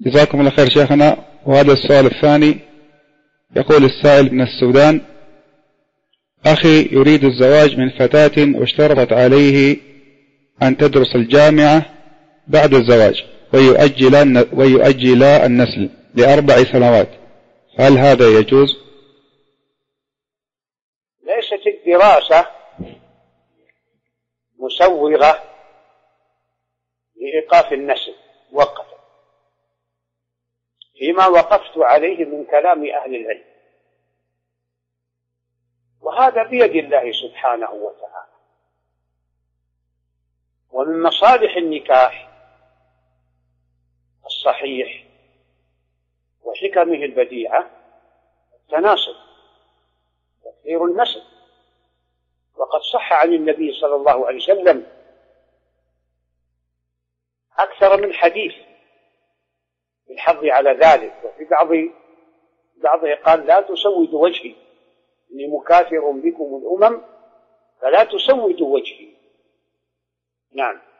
جزاكم الله خير شيخنا. وهذا السؤال الثاني، يقول السائل من السودان: أخي يريد الزواج من فتاة واشترطت عليه أن تدرس الجامعة بعد الزواج ويؤجل النسل ل4 سنوات، هل هذا يجوز؟ ليست الدراسة مسوغة لإيقاف النسل وقتا فيما وقفت عليه من كلام أهل العلم، وهذا بيد الله سبحانه وتعالى. ومن مصالح النكاح الصحيح وحكمه البديعة التناسل، تكثير النسل، وقد صح عن النبي صلى الله عليه وسلم أكثر من حديث بالحظ على ذلك، وفي بعضه قال: لا تسود وجهي إني مكاثر بكم الأمم فلا تسود وجهي. نعم.